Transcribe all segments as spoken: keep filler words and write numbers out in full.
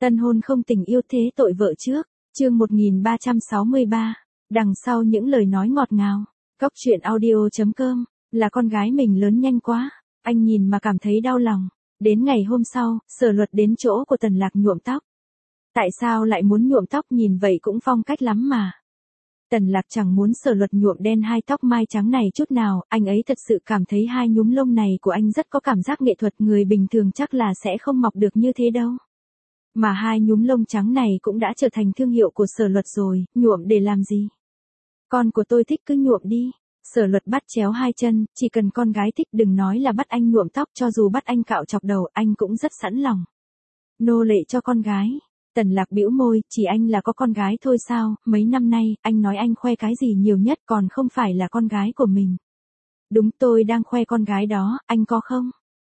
Tân hôn không tình yêu thế tội vợ trước, chương một nghìn ba trăm sáu mươi ba, đằng sau những lời nói ngọt ngào. Cóc truyện audio chấm com, là con gái mình lớn nhanh quá, anh nhìn mà cảm thấy đau lòng. Đến ngày hôm sau, Sở Luật đến chỗ của Tần Lạc nhuộm tóc. Tại sao lại muốn nhuộm tóc, nhìn vậy cũng phong cách lắm mà. Tần Lạc chẳng muốn Sở Luật nhuộm đen hai tóc mai trắng này chút nào, anh ấy thật sự cảm thấy hai nhúm lông này của anh rất có cảm giác nghệ thuật, người bình thường chắc là sẽ không mọc được như thế đâu. Mà hai nhúm lông trắng này cũng đã trở thành thương hiệu của Sở Luật rồi, nhuộm để làm gì? Con của tôi thích cứ nhuộm đi. Sở Luật bắt chéo hai chân, chỉ cần con gái thích, đừng nói là bắt anh nhuộm tóc, cho dù bắt anh cạo chọc đầu, anh cũng rất sẵn lòng. Nô lệ cho con gái. Tần Lạc bĩu môi, chỉ anh là có con gái thôi sao, mấy năm nay, anh nói anh khoe cái gì nhiều nhất, còn không phải là con gái của mình. Đúng, tôi đang khoe con gái đó, anh có không?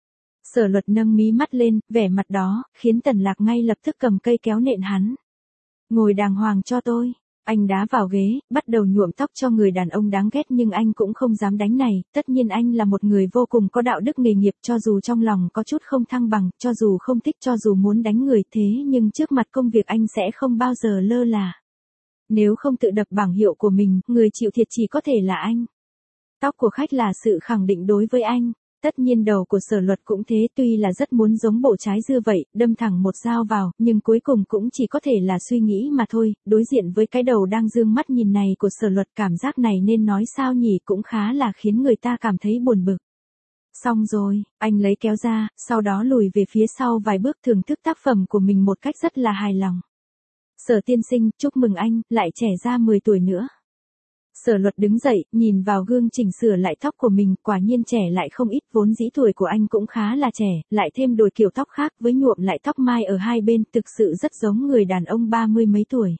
Sở Luật nâng mí mắt lên, vẻ mặt đó, khiến Tần Lạc ngay lập tức cầm cây kéo nện hắn. Ngồi đàng hoàng cho tôi. Anh đá vào ghế, bắt đầu nhuộm tóc cho người đàn ông đáng ghét, nhưng anh cũng không dám đánh này, tất nhiên anh là một người vô cùng có đạo đức nghề nghiệp, cho dù trong lòng có chút không thăng bằng, cho dù không thích, cho dù muốn đánh người, thế nhưng trước mặt công việc anh sẽ không bao giờ lơ là. Nếu không tự đập bảng hiệu của mình, người chịu thiệt chỉ có thể là anh. Tóc của khách là sự khẳng định đối với anh. Tất nhiên đầu của Sở Luật cũng thế, tuy là rất muốn giống bộ trái dưa vậy, đâm thẳng một dao vào, nhưng cuối cùng cũng chỉ có thể là suy nghĩ mà thôi. Đối diện với cái đầu đang dương mắt nhìn này của Sở Luật, cảm giác này nên nói sao nhỉ, cũng khá là khiến người ta cảm thấy buồn bực. Xong rồi, anh lấy kéo ra, sau đó lùi về phía sau vài bước, thưởng thức tác phẩm của mình một cách rất là hài lòng. Sở tiên sinh, chúc mừng anh, lại trẻ ra mười tuổi nữa. Sở Luật đứng dậy, nhìn vào gương chỉnh sửa lại tóc của mình, quả nhiên trẻ lại không ít, vốn dĩ tuổi của anh cũng khá là trẻ, lại thêm đổi kiểu tóc khác với nhuộm lại tóc mai ở hai bên, thực sự rất giống người đàn ông ba mươi mấy tuổi.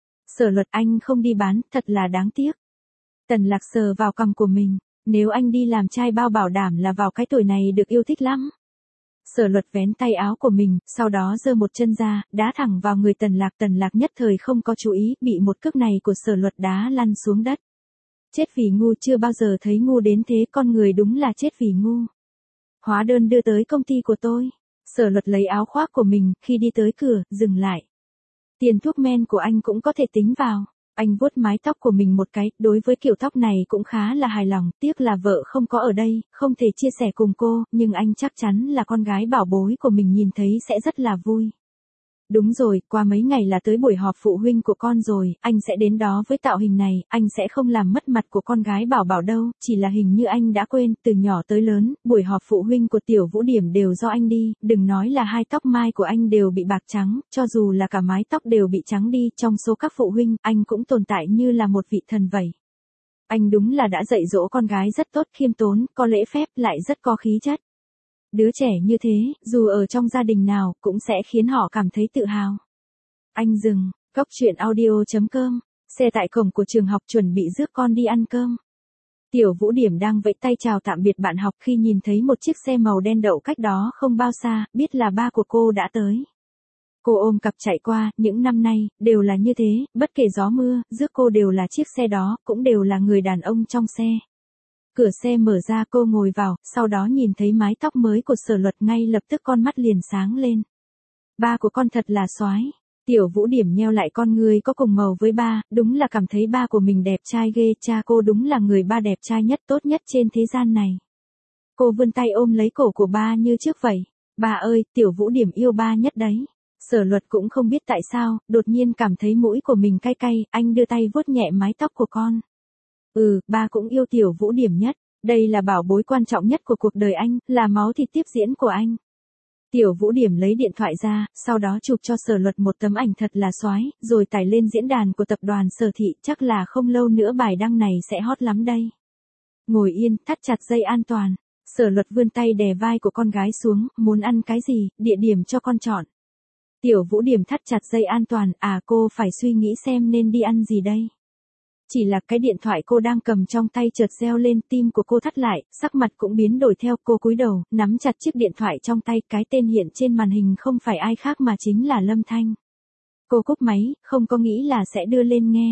Sở Luật, anh không đi bán, thật là đáng tiếc. Tần Lạc sờ vào cằm của mình, nếu anh đi làm trai bao bảo đảm là vào cái tuổi này được yêu thích lắm. Sở Luật vén tay áo của mình, sau đó giơ một chân ra, đá thẳng vào người Tần Lạc. Tần Lạc nhất thời không có chú ý, bị một cước này của Sở Luật đá lăn xuống đất. Chết vì ngu, chưa bao giờ thấy ngu đến thế, con người đúng là chết vì ngu. Hóa đơn đưa tới công ty của tôi. Sở Luật lấy áo khoác của mình, khi đi tới cửa, dừng lại. Tiền thuốc men của anh cũng có thể tính vào. Anh vuốt mái tóc của mình một cái, đối với kiểu tóc này cũng khá là hài lòng, tiếc là vợ không có ở đây, không thể chia sẻ cùng cô, nhưng anh chắc chắn là con gái bảo bối của mình nhìn thấy sẽ rất là vui. Đúng rồi, qua mấy ngày là tới buổi họp phụ huynh của con rồi, anh sẽ đến đó với tạo hình này, anh sẽ không làm mất mặt của con gái bảo bảo đâu, chỉ là hình như anh đã quên, từ nhỏ tới lớn, buổi họp phụ huynh của Tiểu Vũ Điểm đều do anh đi, đừng nói là hai tóc mai của anh đều bị bạc trắng, cho dù là cả mái tóc đều bị trắng đi, trong số các phụ huynh, anh cũng tồn tại như là một vị thần vậy. Anh đúng là đã dạy dỗ con gái rất tốt, khiêm tốn, có lễ phép, lại rất có khí chất. Đứa trẻ như thế, dù ở trong gia đình nào, cũng sẽ khiến họ cảm thấy tự hào. Anh dừng, cóc truyện audio chấm com, xe tại cổng của trường học chuẩn bị rước con đi ăn cơm. Tiểu Vũ Điểm đang vẫy tay chào tạm biệt bạn học khi nhìn thấy một chiếc xe màu đen đậu cách đó không bao xa, biết là ba của cô đã tới. Cô ôm cặp chạy qua, những năm nay, đều là như thế, bất kể gió mưa, rước cô đều là chiếc xe đó, cũng đều là người đàn ông trong xe. Cửa xe mở ra, cô ngồi vào, sau đó nhìn thấy mái tóc mới của Sở Luật, ngay lập tức con mắt liền sáng lên. Ba của con thật là soái. Tiểu Vũ Điểm nheo lại con ngươi có cùng màu với ba, đúng là cảm thấy ba của mình đẹp trai ghê, cha cô đúng là người ba đẹp trai nhất, tốt nhất trên thế gian này. Cô vươn tay ôm lấy cổ của ba như trước vậy. Ba ơi, Tiểu Vũ Điểm yêu ba nhất đấy. Sở Luật cũng không biết tại sao, đột nhiên cảm thấy mũi của mình cay cay, anh đưa tay vuốt nhẹ mái tóc của con. Ừ, ba cũng yêu Tiểu Vũ Điểm nhất, đây là bảo bối quan trọng nhất của cuộc đời anh, là máu thịt tiếp diễn của anh. Tiểu Vũ Điểm lấy điện thoại ra, sau đó chụp cho Sở Luật một tấm ảnh thật là soái, rồi tải lên diễn đàn của tập đoàn Sở Thị, chắc là không lâu nữa bài đăng này sẽ hot lắm đây. Ngồi yên, thắt chặt dây an toàn. Sở Luật vươn tay đè vai của con gái xuống, muốn ăn cái gì, địa điểm cho con chọn. Tiểu Vũ Điểm thắt chặt dây an toàn, à cô phải suy nghĩ xem nên đi ăn gì đây. Chỉ là cái điện thoại cô đang cầm trong tay chợt reo lên, tim của cô thắt lại, sắc mặt cũng biến đổi theo, cô cúi đầu, nắm chặt chiếc điện thoại trong tay, cái tên hiện trên màn hình không phải ai khác mà chính là Lâm Thanh. Cô cúp máy, không có nghĩ là sẽ đưa lên nghe.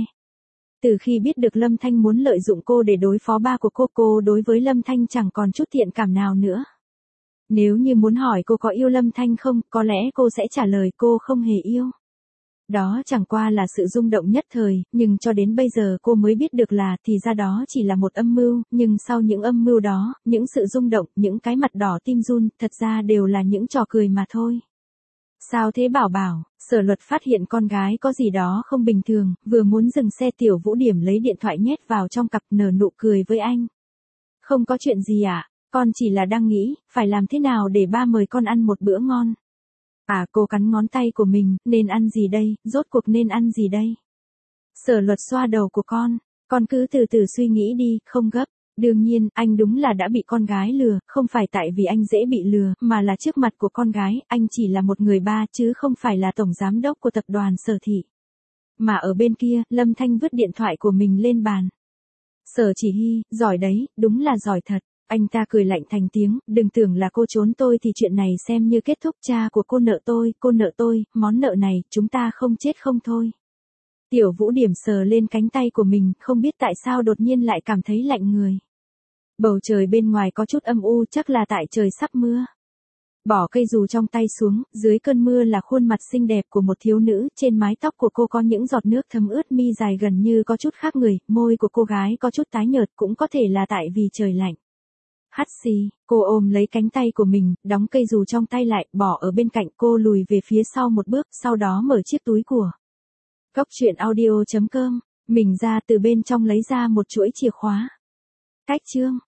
Từ khi biết được Lâm Thanh muốn lợi dụng cô để đối phó ba của cô, cô đối với Lâm Thanh chẳng còn chút thiện cảm nào nữa. Nếu như muốn hỏi cô có yêu Lâm Thanh không, có lẽ cô sẽ trả lời cô không hề yêu. Đó chẳng qua là sự rung động nhất thời, nhưng cho đến bây giờ cô mới biết được là thì ra đó chỉ là một âm mưu, nhưng sau những âm mưu đó, những sự rung động, những cái mặt đỏ tim run, thật ra đều là những trò cười mà thôi. Sao thế Bảo Bảo? Sở Luật phát hiện con gái có gì đó không bình thường, vừa muốn dừng xe Tiểu Vũ Điểm lấy điện thoại nhét vào trong cặp nở nụ cười với anh. Không có chuyện gì ạ, à? Con chỉ là đang nghĩ, phải làm thế nào để ba mời con ăn một bữa ngon. À cô cắn ngón tay của mình, nên ăn gì đây, rốt cuộc nên ăn gì đây? Sở Luật xoa đầu của con, con cứ từ từ suy nghĩ đi, không gấp. Đương nhiên, anh đúng là đã bị con gái lừa, không phải tại vì anh dễ bị lừa, mà là trước mặt của con gái, anh chỉ là một người ba chứ không phải là tổng giám đốc của tập đoàn Sở Thị. Mà ở bên kia, Lâm Thanh vứt điện thoại của mình lên bàn. Sở Chỉ Hy, giỏi đấy, đúng là giỏi thật. Anh ta cười lạnh thành tiếng, đừng tưởng là cô trốn tôi thì chuyện này xem như kết thúc, cha của cô nợ tôi, cô nợ tôi, món nợ này, chúng ta không chết không thôi. Tiểu Vũ Điểm sờ lên cánh tay của mình, không biết tại sao đột nhiên lại cảm thấy lạnh người. Bầu trời bên ngoài có chút âm u, chắc là tại trời sắp mưa. Bỏ cây dù trong tay xuống, dưới cơn mưa là khuôn mặt xinh đẹp của một thiếu nữ, trên mái tóc của cô có những giọt nước thấm ướt, mi dài gần như có chút khác người, môi của cô gái có chút tái nhợt, cũng có thể là tại vì trời lạnh. Hắt xì, cô ôm lấy cánh tay của mình, đóng cây dù trong tay lại, bỏ ở bên cạnh, cô lùi về phía sau một bước, sau đó mở chiếc túi của Cốc truyện audio chấm com, mình ra từ bên trong lấy ra một chuỗi chìa khóa. Cách chương